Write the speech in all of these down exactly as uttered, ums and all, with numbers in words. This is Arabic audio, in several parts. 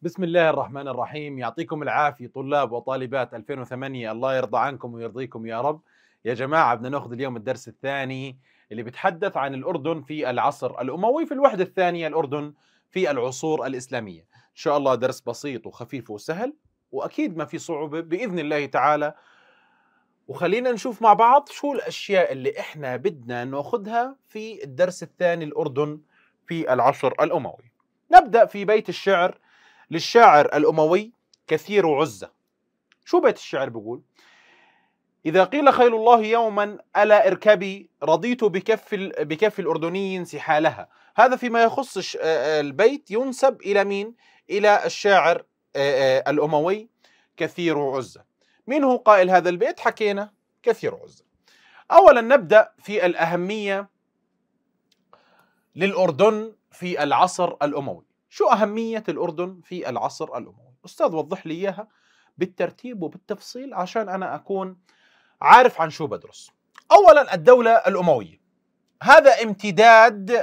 بسم الله الرحمن الرحيم. يعطيكم العافية طلاب وطالبات ألفين وثمانية، الله يرضى عنكم ويرضيكم يا رب. يا جماعة بدنا ناخذ اليوم الدرس الثاني اللي بيتحدث عن الأردن في العصر الأموي في الوحدة الثانية، الأردن في العصور الإسلامية. إن شاء الله درس بسيط وخفيف وسهل، وأكيد ما في صعوبة بإذن الله تعالى. وخلينا نشوف مع بعض شو الأشياء اللي إحنا بدنا ناخذها في الدرس الثاني، الأردن في العصر الأموي. نبدأ في بيت الشعر للشاعر الأموي كثير عزة. شو بيت الشعر بيقول؟ إذا قيل خيل الله يوما ألا اركبي، رضيت بكف بكف الأردني سحالها. هذا فيما يخص البيت ينسب إلى مين؟ إلى الشاعر الأموي كثير عزة. مين هو قائل هذا البيت؟ حكينا كثير عزة. أولا نبدأ في الأهمية للأردن في العصر الأموي. شو أهمية الأردن في العصر الأموي؟ أستاذ وضح لي إياها بالترتيب وبالتفصيل عشان أنا أكون عارف عن شو بدرس. أولا الدولة الأموية، هذا امتداد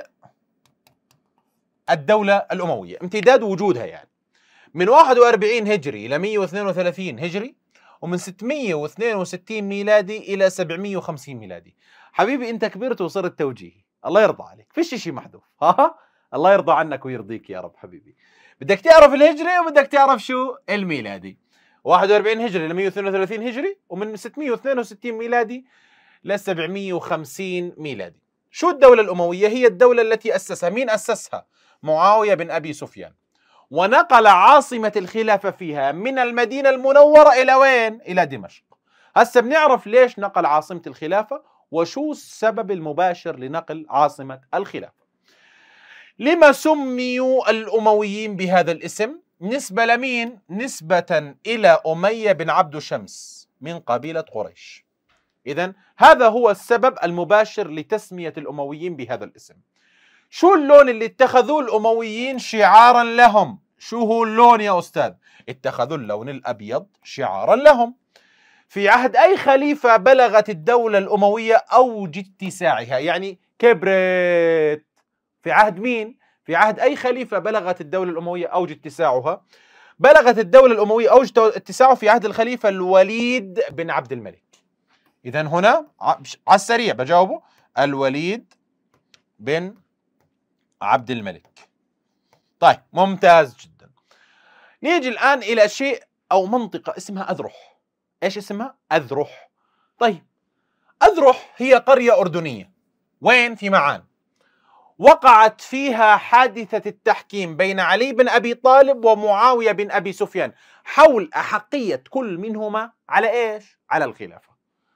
الدولة الأموية، امتداد وجودها يعني من واحد وأربعين هجري إلى مئة واثنين وثلاثين هجري، ومن ستمئة واثنين وستين ميلادي إلى سبعمئة وخمسين ميلادي. حبيبي أنت كبرت وصرت توجيهي، الله يرضى عليك، فيش شيء محذوف. ها الله يرضى عنك ويرضيك يا رب. حبيبي بدك تعرف الهجري وبدك تعرف شو الميلادي. واحد وأربعين هجري ل مئة واثنين وثلاثين هجري، ومن ستمئة واثنين وستين ميلادي ل سبعمئة وخمسين ميلادي. شو الدولة الأموية؟ هي الدولة التي أسسها مين؟ أسسها معاوية بن أبي سفيان، ونقل عاصمة الخلافة فيها من المدينة المنورة إلى وين؟ إلى دمشق. هسه بنعرف ليش نقل عاصمة الخلافة وشو السبب المباشر لنقل عاصمة الخلافة. لما سميوا الأمويين بهذا الاسم؟ نسبة لمين؟ نسبة إلى أمية بن عبد شمس من قبيلة قريش. إذن هذا هو السبب المباشر لتسمية الأمويين بهذا الاسم. شو اللون اللي اتخذوه الأمويين شعارا لهم؟ شو هو اللون يا أستاذ؟ اتخذوا اللون الأبيض شعارا لهم. في عهد أي خليفة بلغت الدولة الأموية أوج اتساعها؟ يعني كبرت. في عهد مين؟ في عهد أي خليفة بلغت الدولة الأموية أوج اتساعها؟ بلغت الدولة الأموية أوج اتساعه في عهد الخليفة الوليد بن عبد الملك. إذن هنا على السريع بجاوبه الوليد بن عبد الملك. طيب ممتاز جدا. نيجي الآن إلى شيء أو منطقة اسمها أذرح. إيش اسمها؟ أذرح. طيب أذرح هي قرية أردنية. وين؟ في معان. وقعت فيها حادثة التحكيم بين علي بن أبي طالب ومعاوية بن أبي سفيان حول أحقية كل منهما على إيش؟ على الخلافة.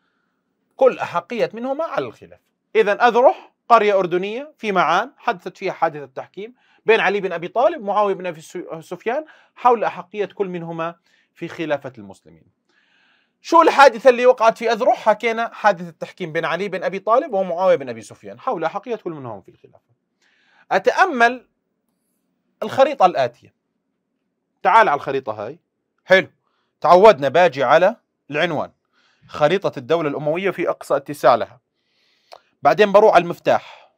كل أحقية منهما على الخلافة. إذن أذرح قرية أردنية في معان حدثت فيها حادثة تحكيم بين علي بن أبي طالب ومعاوية بن أبي سفيان حول أحقية كل منهما في خلافة المسلمين. شو الحادثة اللي وقعت في أذرح؟ حكينا حادثة التحكيم بين علي بن أبي طالب ومعاوية بن أبي سفيان حول أحقية كل منهم في الخلافة. أتأمل الخريطة الآتية. تعال على الخريطة هاي. حلو، تعودنا باجي على العنوان، خريطة الدولة الأموية في أقصى اتساع لها. بعدين بروح على المفتاح.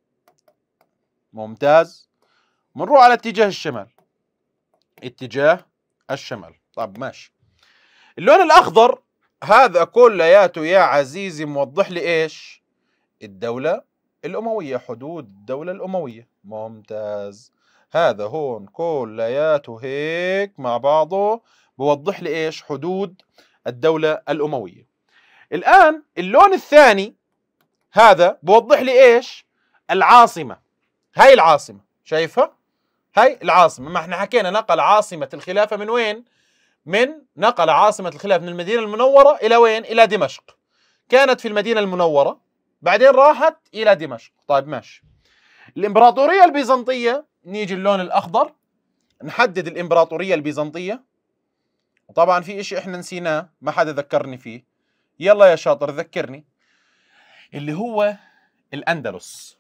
ممتاز. بنروح على اتجاه الشمال. اتجاه الشمال. طب ماشي. اللون الأخضر هذا كلياته يا عزيزي موضح لي إيش؟ الدولة الأموية، حدود الدولة الأموية. ممتاز. هذا هون كلياته هيك مع بعضه بوضح لي إيش؟ حدود الدولة الأموية. الآن اللون الثاني هذا بوضح لي إيش؟ العاصمة. هاي العاصمة، شايفها؟ هاي العاصمة. ما احنا حكينا نقل عاصمة الخلافة من وين؟ من نقل عاصمة الخلافة من المدينة المنورة إلى وين؟ إلى دمشق. كانت في المدينة المنورة بعدين راحت إلى دمشق. طيب ماشي. الإمبراطورية البيزنطية، نيجي اللون الأخضر نحدد الإمبراطورية البيزنطية. وطبعا في إشي إحنا نسيناه ما حدا ذكرني فيه، يلا يا شاطر ذكرني، اللي هو الأندلس.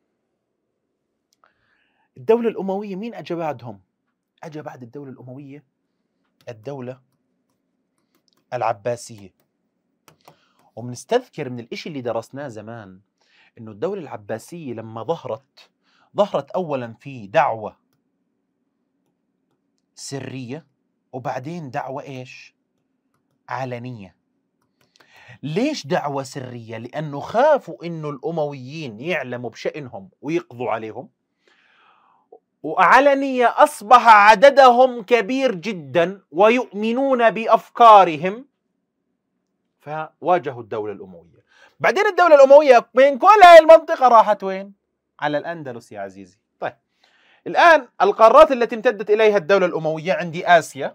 الدولة الأموية مين أجا بعدهم؟ أجا بعد الدولة الأموية الدولة العباسية. ومنستذكر من الإشي اللي درسناه زمان إنه الدولة العباسية لما ظهرت ظهرت أولا في دعوة سرية وبعدين دعوة إيش؟ علنية. ليش دعوة سرية؟ لأنه خافوا إنه الأمويين يعلموا بشأنهم ويقضوا عليهم. وعلنية أصبح عددهم كبير جدا ويؤمنون بأفكارهم، فواجهوا الدولة الأموية. بعدين الدولة الأموية من كل هاي المنطقة راحت وين؟ على الأندلس يا عزيزي. طيب الآن القارات التي امتدت إليها الدولة الأموية، عندي آسيا،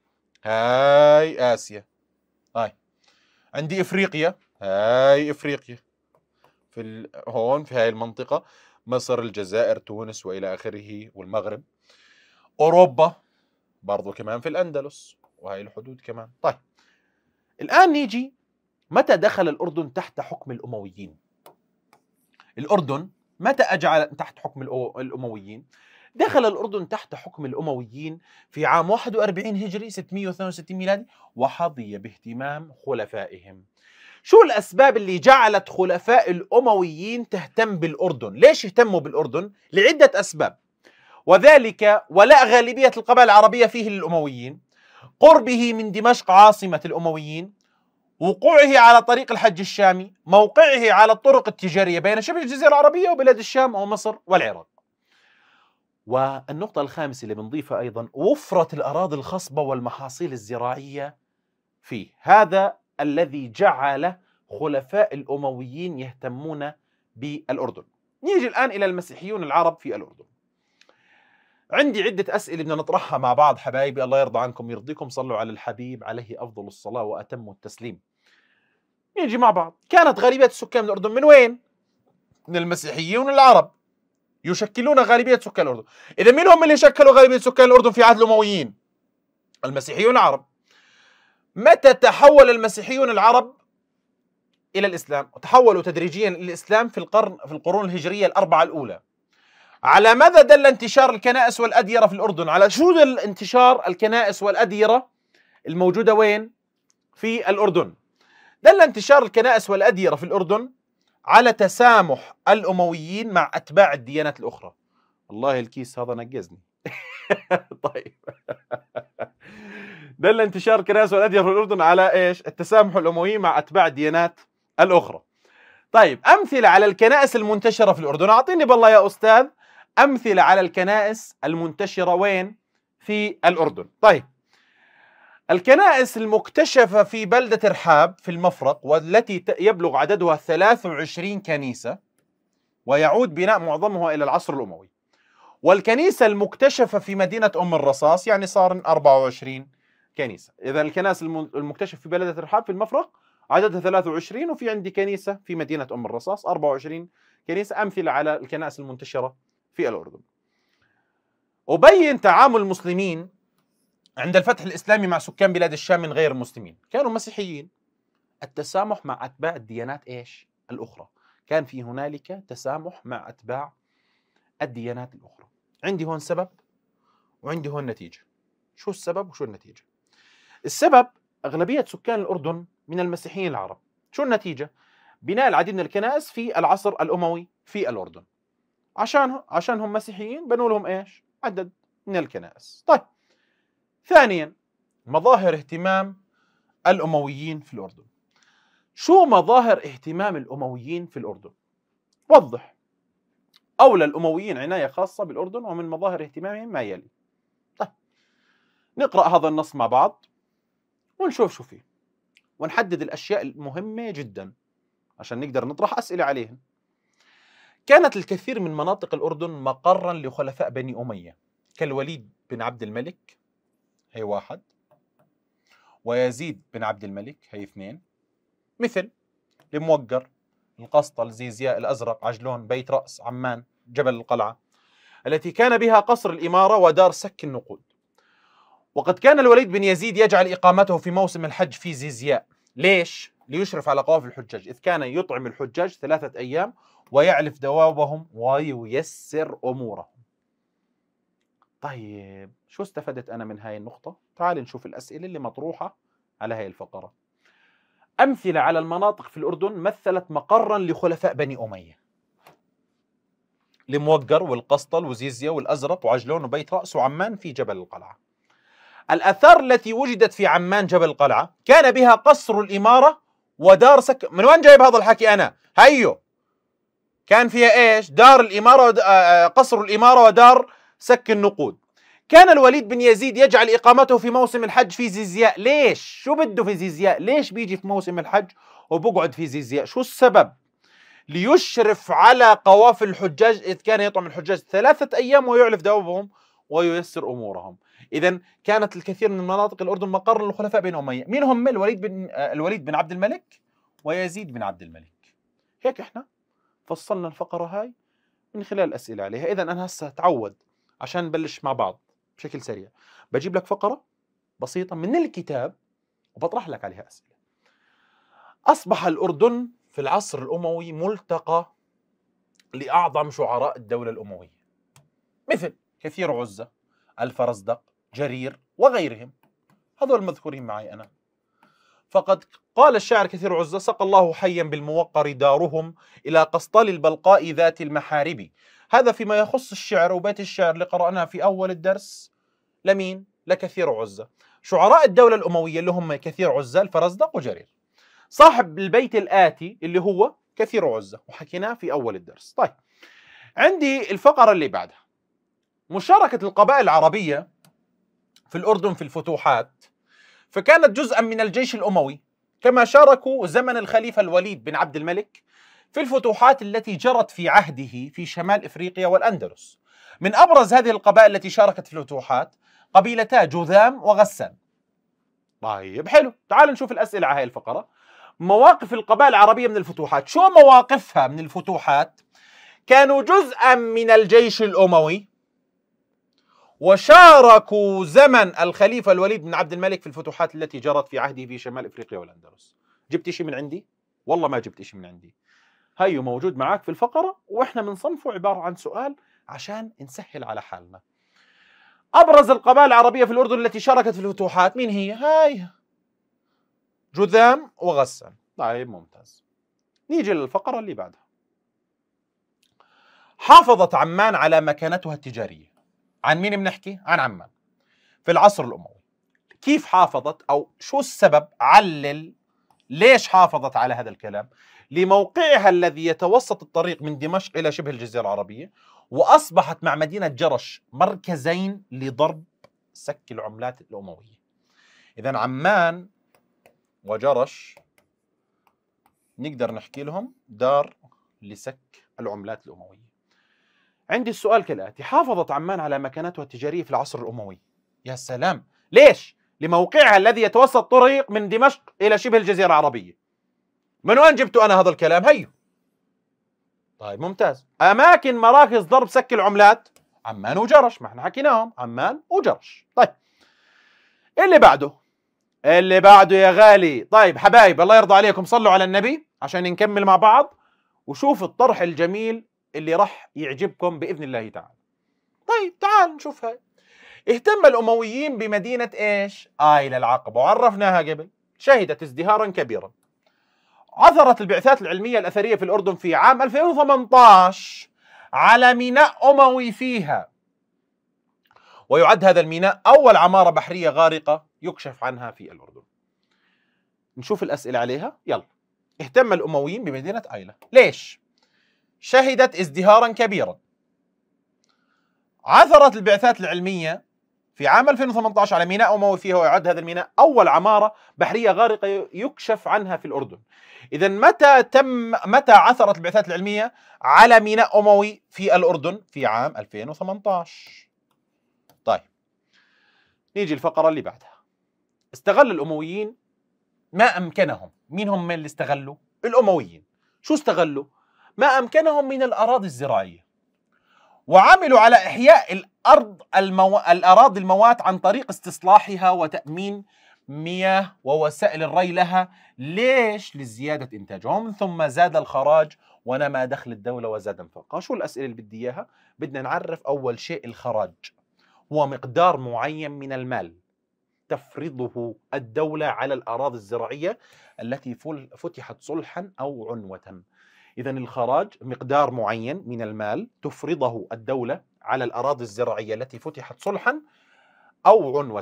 هاي آسيا، هاي عندي إفريقيا، هاي إفريقيا، في ال... هون في هاي المنطقة، مصر، الجزائر، تونس وإلى آخره، والمغرب. أوروبا برضو كمان في الأندلس وهاي الحدود كمان. طيب الآن نيجي، متى دخل الأردن تحت حكم الأمويين؟ الأردن متى أجعل تحت حكم الأمويين؟ دخل الأردن تحت حكم الأمويين في عام واحد وأربعين هجري ستمئة واثنين وستين ميلادي، وحظي باهتمام خلفائهم. شو الأسباب اللي جعلت خلفاء الأمويين تهتم بالأردن؟ ليش اهتموا بالأردن؟ لعدة أسباب، وذلك ولاء غالبية القبائل العربية فيه للأمويين، قربه من دمشق عاصمة الأمويين، وقوعه على طريق الحج الشامي، موقعه على الطرق التجارية بين شبه الجزيرة العربية وبلاد الشام ومصر والعراق. والنقطة الخامسة اللي بنضيفها أيضا وفرة الأراضي الخصبة والمحاصيل الزراعية فيه. هذا الذي جعل خلفاء الأمويين يهتمون بالأردن. نيجي الآن إلى المسيحيون العرب في الأردن. عندي عدة أسئلة بدنا نطرحها مع بعض حبايبي، الله يرضى عنكم يرضيكم، صلوا على الحبيب عليه أفضل الصلاة وأتم التسليم. نيجي مع بعض. كانت غالبية السكان من الأردن من وين؟ من المسيحيون العرب، يشكلون غالبية سكان الأردن. إذا مين هم اللي شكلوا غالبية سكان الأردن في عهد الأمويين؟ المسيحيون العرب. متى تحول المسيحيون العرب إلى الإسلام؟ تحولوا تدريجيا إلى الإسلام في القرن في القرون الهجرية الأربعة الأولى. على ماذا دل انتشار الكنائس والأديرة في الأردن؟ على شو دل انتشار الكنائس والأديرة الموجودة وين؟ في الأردن. دل انتشار الكنائس والأديرة في الأردن على تسامح الأمويين مع أتباع الديانات الأخرى. والله الكيس هذا نقزني. طيب. دل انتشار الكنائس والأديرة في الأردن على إيش؟ التسامح الأموي مع أتباع الديانات الأخرى. طيب أمثلة على الكنائس المنتشرة في الأردن، أعطيني بالله يا أستاذ أمثلة على الكنائس المنتشرة وين؟ في الأردن. طيب الكنائس المكتشفة في بلدة رحاب في المفرق، والتي يبلغ عددها ثلاث وعشرين كنيسة، ويعود بناء معظمها إلى العصر الأموي. والكنيسة المكتشفة في مدينة أم الرصاص يعني صار أربعة وعشرين كنيسة. إذا الكنائس المكتشفة في بلدة رحاب في المفرق عددها ثلاث وعشرين، وفي عندي كنيسة في مدينة أم الرصاص أربعة وعشرين كنيسة. أمثلة على الكنائس المنتشرة في الأردن. أبين تعامل المسلمين عند الفتح الإسلامي مع سكان بلاد الشام من غير المسلمين، كانوا مسيحيين. التسامح مع أتباع الديانات إيش؟ الأخرى. كان في هنالك تسامح مع أتباع الديانات الأخرى. عندي هون سبب وعندي هون نتيجة. شو السبب وشو النتيجة؟ السبب أغلبية سكان الأردن من المسيحيين العرب. شو النتيجة؟ بناء العديد من الكنائس في العصر الأموي في الأردن. عشان عشانهم مسيحيين بنوا لهم إيش؟ عدد من الكنائس. طيب ثانيا، مظاهر اهتمام الأمويين في الأردن. شو مظاهر اهتمام الأمويين في الأردن؟ وضح. أولى الأمويين عناية خاصة بالأردن، ومن مظاهر اهتمامهم ما يلي. طيب نقرأ هذا النص مع بعض ونشوف شو فيه، ونحدد الأشياء المهمة جدا عشان نقدر نطرح أسئلة عليهم. كانت الكثير من مناطق الأردن مقرا لخلفاء بني أمية كالوليد بن عبد الملك، هي واحد، ويزيد بن عبد الملك، هي اثنين، مثل الموقر، القسطل، زيزياء، الأزرق، عجلون، بيت رأس، عمان، جبل القلعة، التي كان بها قصر الإمارة ودار سك النقود. وقد كان الوليد بن يزيد يجعل إقامته في موسم الحج في زيزياء. ليش؟ ليشرف على قوافل الحجاج، إذ كان يطعم الحجاج ثلاثة أيام ويعلف دوابهم وييسر أمورهم. طيب شو استفدت أنا من هاي النقطة؟ تعال نشوف الأسئلة اللي مطروحة على هاي الفقرة. أمثلة على المناطق في الأردن مثلت مقرا لخلفاء بني أمية: الموقر والقسطل وزيزيا والأزرق وعجلون وبيت رأس وعمان في جبل القلعة. الآثار التي وجدت في عمان جبل القلعة كان بها قصر الإمارة ودار سك. من وين جايب هذا الحكي أنا؟ هيو كان فيها إيش؟ دار الإمارة ود... قصر الإمارة ودار سك النقود. كان الوليد بن يزيد يجعل إقامته في موسم الحج في زيزياء. ليش؟ شو بده في زيزياء؟ ليش بيجي في موسم الحج وبقعد في زيزياء؟ شو السبب؟ ليشرف على قوافل الحجاج إذ كان يطعم الحجاج ثلاثة أيام ويعلف دوابهم وييسر أمورهم. إذا كانت الكثير من مناطق الأردن مقر للخلفاء بن أمية. مين هم؟ الوليد بن الوليد بن عبد الملك ويزيد بن عبد الملك. هيك إحنا فصلنا الفقرة هاي من خلال الأسئلة عليها. إذا أنا هسه تعود عشان نبلش مع بعض بشكل سريع، بجيب لك فقرة بسيطة من الكتاب وبطرح لك عليها أسئلة. أصبح الأردن في العصر الأموي ملتقى لأعظم شعراء الدولة الأموية مثل كثير عزة، الفرزدق، جرير وغيرهم. هذول المذكورين معي أنا. فقد قال الشاعر كثير عزة: سقى الله حيا بالموقر دارهم إلى قسطل البلقاء ذات المحارب. هذا فيما يخص الشعر وبيت الشعر اللي قرأناه في أول الدرس. لمين؟ لكثير عزة. شعراء الدولة الأموية اللي هم كثير عزة، الفرزدق وجرير. صاحب البيت الآتي اللي هو كثير عزة وحكيناه في أول الدرس. طيب، عندي الفقرة اللي بعدها: مشاركة القبائل العربية في الأردن في الفتوحات، فكانت جزءا من الجيش الأموي كما شاركوا زمن الخليفة الوليد بن عبد الملك في الفتوحات التي جرت في عهده في شمال إفريقيا والأندلس. من أبرز هذه القبائل التي شاركت في الفتوحات قبيلتا جذام وغسان. طيب حلو، تعال نشوف الأسئلة على هذه الفقرة. مواقف القبائل العربية من الفتوحات. شو مواقفها من الفتوحات؟ كانوا جزءا من الجيش الأموي وشاركوا زمن الخليفة الوليد بن عبد الملك في الفتوحات التي جرت في عهده في شمال إفريقيا والأندلس. جبت شيء من عندي؟ والله ما جبت شيء من عندي. هيو موجود معك في الفقرة وإحنا بنصنفه عبارة عن سؤال عشان نسهل على حالنا. أبرز القبائل العربية في الأردن التي شاركت في الفتوحات مين هي؟ هاي جذام وغسان. طيب ممتاز. نيجي للفقرة اللي بعدها. حافظت عمان على مكانتها التجارية. عن مين بنحكي؟ عن عمان في العصر الأموي. كيف حافظت أو شو السبب؟ علل ليش حافظت على هذا الكلام؟ لموقعها الذي يتوسط الطريق من دمشق إلى شبه الجزيرة العربية، وأصبحت مع مدينة جرش مركزين لضرب سك العملات الأموية. إذن عمان وجرش نقدر نحكي لهم دار لسك العملات الأموية. عندي السؤال كالآتي: حافظت عمان على مكانتها التجارية في العصر الأموي. يا سلام، ليش؟ لموقعها الذي يتوسط طريق من دمشق إلى شبه الجزيرة العربية. من وين جبتوا أنا هذا الكلام؟ هيو. طيب ممتاز. أماكن مراكز ضرب سك العملات عمان وجرش، ما احنا حكيناهم، عمان وجرش. طيب اللي بعده اللي بعده يا غالي. طيب حبايب الله يرضى عليكم صلوا على النبي عشان نكمل مع بعض وشوف الطرح الجميل اللي راح يعجبكم بإذن الله تعالى. طيب تعال نشوف هاي. اهتم الأمويين بمدينة إيش؟ آيل العقبة، وعرفناها قبل. شهدت ازدهارا كبيرا. عثرت البعثات العلمية الأثرية في الأردن في عام ألفين وثمانية عشر على ميناء أموي فيها، ويعد هذا الميناء أول عمارة بحرية غارقة يكشف عنها في الأردن. نشوف الأسئلة عليها، يلا. اهتم الأمويين بمدينة آيلة، ليش؟ شهدت ازدهارا كبيرا. عثرت البعثات العلمية في عام ألفين وثمانية عشر على ميناء أموي فيها، ويعد هذا الميناء أول عمارة بحرية غارقة يكشف عنها في الأردن. إذا متى تم متى عثرت البعثات العلمية على ميناء أموي في الأردن؟ في عام ألفين وثمانية عشر. طيب نيجي الفقرة اللي بعدها. استغل الأمويين ما أمكنهم. مين هم اللي استغلوا؟ الأمويين. شو استغلوا؟ ما أمكنهم من الأراضي الزراعية، وعملوا على إحياء الأرض المو... الأراضي الموات عن طريق استصلاحها وتأمين مياه ووسائل الري لها. ليش؟ لزيادة إنتاجهم. ثم زاد الخراج ونمى دخل الدولة وزاد انفاقها. شو الأسئلة اللي بدي إياها؟ بدنا نعرف أول شيء الخراج هو مقدار معين من المال تفرضه الدولة على الأراضي الزراعية التي فتحت صلحا أو عنوة. إذا الخراج مقدار معين من المال تفرضه الدولة على الأراضي الزراعية التي فتحت صلحا أو عنوة.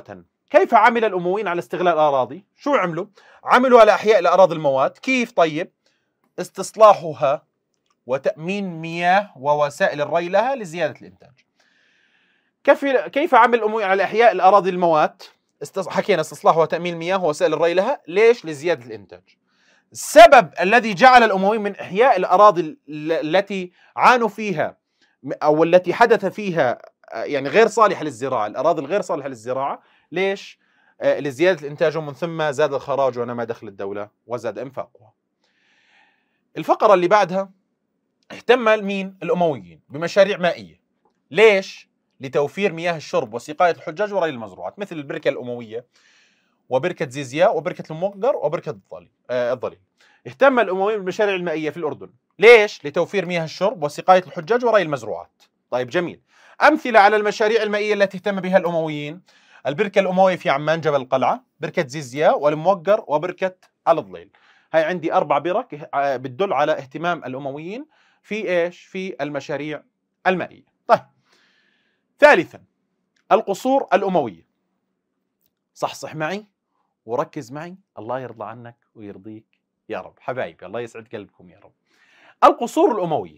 كيف عمل الأمويين على استغلال الأراضي؟ شو عملوا؟ عملوا على إحياء الأراضي الموات. كيف؟ طيب استصلاحها وتأمين مياه ووسائل الري لها لزيادة الإنتاج. كيف كيف عمل الأمويين على إحياء الأراضي الموات؟ استص... حكينا استصلاح وتأمين مياه ووسائل الري لها. ليش؟ لزيادة الإنتاج. السبب الذي جعل الأمويين من إحياء الأراضي التي عانوا فيها أو التي حدث فيها يعني غير صالحة للزراعة، الأراضي الغير صالحة للزراعة، ليش؟ آه لزيادة الإنتاج، ومن ثم زاد الخراج ونمى دخل الدولة وزاد إنفاقها. الفقرة اللي بعدها، اهتم مين؟ الأمويين بمشاريع مائية. ليش؟ لتوفير مياه الشرب وسقاية الحجاج وري المزروعات، مثل البركة الأموية وبركة زيزياء وبركة الموقر وبركة الضليل. آه الضليل. اهتم الأمويين بالمشاريع المائية في الأردن. ليش؟ لتوفير مياه الشرب وسقاية الحجاج وري المزروعات. طيب جميل. أمثلة على المشاريع المائية التي اهتم بها الأمويين: البركة الأموية في عمان جبل القلعة، بركة زيزياء والموقر وبركة على الضليل. هاي عندي أربع برك بتدل على اهتمام الأمويين في إيش؟ في المشاريع المائية. طيب ثالثا، القصور الأموية. صحصح معي وركز معي، الله يرضى عنك ويرضيك يا رب. حبايبي الله يسعد قلبكم يا رب. القصور الأموية،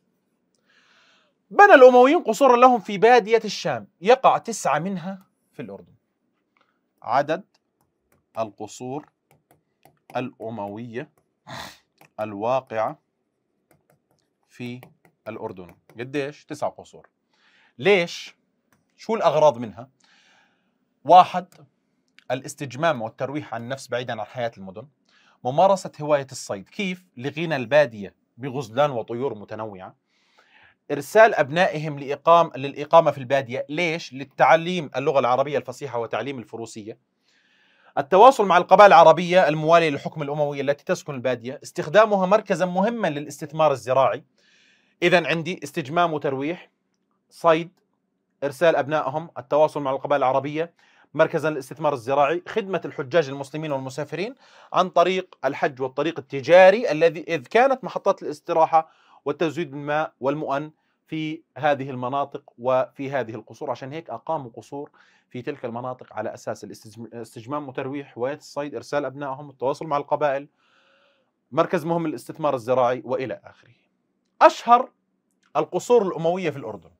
بنى الأمويين قصورا لهم في بادية الشام، يقع تسعة منها في الأردن. عدد القصور الأموية الواقعة في الأردن قديش؟ تسع قصور. ليش؟ شو الأغراض منها؟ واحد، الاستجمام والترويح عن النفس بعيدا عن حياة المدن. ممارسة هواية الصيد. كيف؟ لغنى البادية بغزلان وطيور متنوعة. إرسال أبنائهم لإقام للإقامة في البادية. ليش؟ للتعليم اللغة العربية الفصيحة وتعليم الفروسية. التواصل مع القبائل العربية الموالية للحكم الأموي التي تسكن البادية. استخدامها مركزا مهما للاستثمار الزراعي. إذن عندي استجمام وترويح، صيد، إرسال أبنائهم، التواصل مع القبائل العربية، مركزا للاستثمار الزراعي، خدمة الحجاج المسلمين والمسافرين عن طريق الحج والطريق التجاري الذي إذ كانت محطات الاستراحة والتزويد بالماء والمؤن في هذه المناطق وفي هذه القصور. عشان هيك أقاموا قصور في تلك المناطق على أساس الاستجمام وترويح، هواية الصيد، إرسال أبنائهم، التواصل مع القبائل، مركز مهم للاستثمار الزراعي وإلى آخره. أشهر القصور الأموية في الأردن: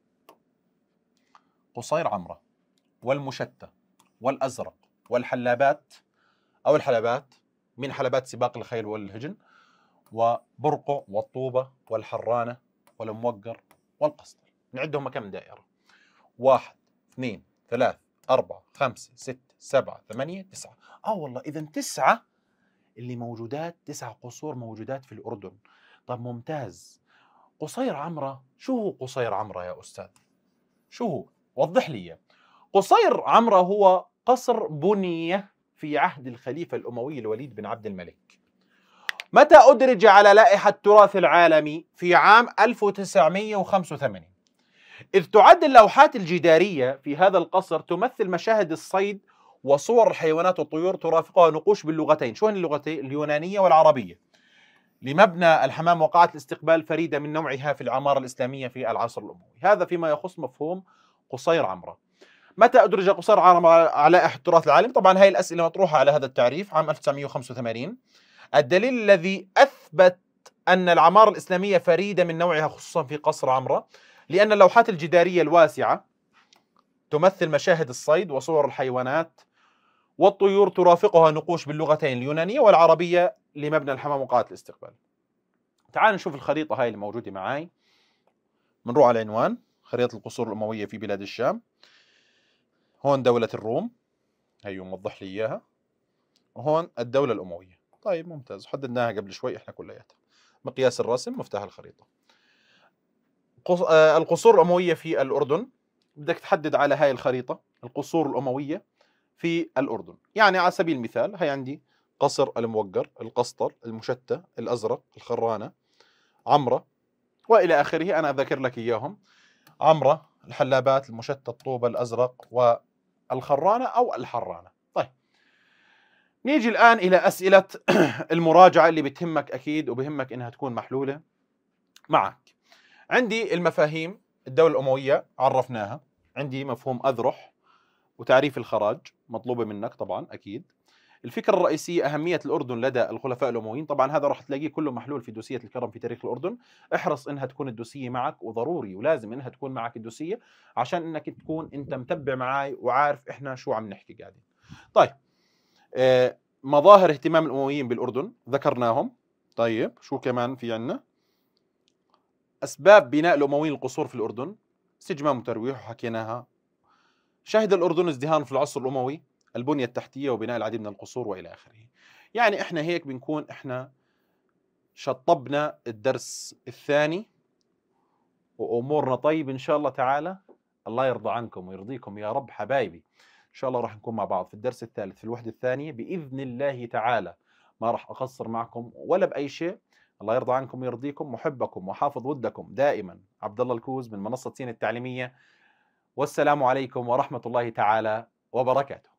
قصير عمرة والمشتى والأزرق والحلابات أو الحلبات من حلبات سباق الخيل والهجن، وبرقع والطوبة والحرانة والموقر والقسطل. نعدهم كم دائرة: واحد، اثنين، ثلاث، أربعة، خمسة، ستة، سبعة، ثمانية، تسعة. آه والله إذا تسعة اللي موجودات، تسع قصور موجودات في الأردن. طب ممتاز. قصير عمرة، شو هو قصير عمرة يا أستاذ؟ شو هو؟ وضح لي. قصير عمرة هو قصر بني في عهد الخليفة الأموي الوليد بن عبد الملك. متى أدرج على لائحة التراث العالمي؟ في عام ألف وتسعمئة وخمسة وثمانين. إذ تعد اللوحات الجدارية في هذا القصر تمثل مشاهد الصيد وصور الحيوانات والطيور، ترافقها نقوش باللغتين. شو هن اللغتين؟ اليونانية والعربية. لمبنى الحمام وقاعة الاستقبال فريدة من نوعها في العمارة الإسلامية في العصر الأموي. هذا فيما يخص مفهوم قصير عمرة. متى أدرج قصير عمرة على لائحة التراث العالمي؟ طبعا هاي الأسئلة مطروحة على هذا التعريف عام ألف وتسعمئة وخمسة وثمانين. الدليل الذي أثبت أن العمارة الإسلامية فريدة من نوعها خصوصا في قصر عمرة، لأن اللوحات الجدارية الواسعة تمثل مشاهد الصيد وصور الحيوانات والطيور، ترافقها نقوش باللغتين اليونانية والعربية لمبنى الحمام وقاعة الاستقبال. تعال نشوف الخريطة هاي اللي موجودة معاي. بنروح على عنوان خريطة القصور الأموية في بلاد الشام. هون دولة الروم، هي موضح لي إياها، وهون الدولة الأموية. طيب ممتاز، حددناها قبل شوي إحنا كلياتها. مقياس الرسم، مفتاح الخريطة. القصور الأموية في الأردن، بدك تحدد على هاي الخريطة القصور الأموية في الأردن. يعني على سبيل المثال هاي عندي قصر الموقر، القسطل، المشتى، الأزرق، الخرانة، عمرة وإلى آخره. أنا أذكر لك إياهم: عمرة، الحلابات، المشتى، الطوبة، الأزرق والخرانة أو الحرانة. طيب نيجي الآن إلى أسئلة المراجعة اللي بتهمك أكيد وبهمك إنها تكون محلولة معك. عندي المفاهيم. الدولة الأموية عرفناها. عندي مفهوم أذرح، وتعريف الخراج مطلوبة منك طبعا أكيد. الفكرة الرئيسية أهمية الأردن لدى الخلفاء الأمويين، طبعا هذا راح تلاقيه كله محلول في دوسية الكرم في تاريخ الأردن. احرص إنها تكون الدوسية معك، وضروري ولازم إنها تكون معك الدوسية عشان إنك تكون أنت متبع معاي وعارف إحنا شو عم نحكي قاعدين. طيب آه مظاهر اهتمام الأمويين بالأردن ذكرناهم. طيب شو كمان في عنا؟ أسباب بناء الأمويين القصور في الأردن، استجمام وترويح وحكيناها. شهد الأردن ازدهار في العصر الأموي، البنية التحتية وبناء العديد من القصور وإلى آخره. يعني إحنا هيك بنكون إحنا شطبنا الدرس الثاني وأمورنا طيب إن شاء الله تعالى. الله يرضى عنكم ويرضيكم يا رب حبايبي. إن شاء الله راح نكون مع بعض في الدرس الثالث في الوحدة الثانية بإذن الله تعالى. ما راح أقصر معكم ولا بأي شيء. الله يرضى عنكم ويرضيكم. محبكم وحافظ ودكم دائما عبد الله الكوز من منصة سين التعليمية. والسلام عليكم ورحمة الله تعالى وبركاته.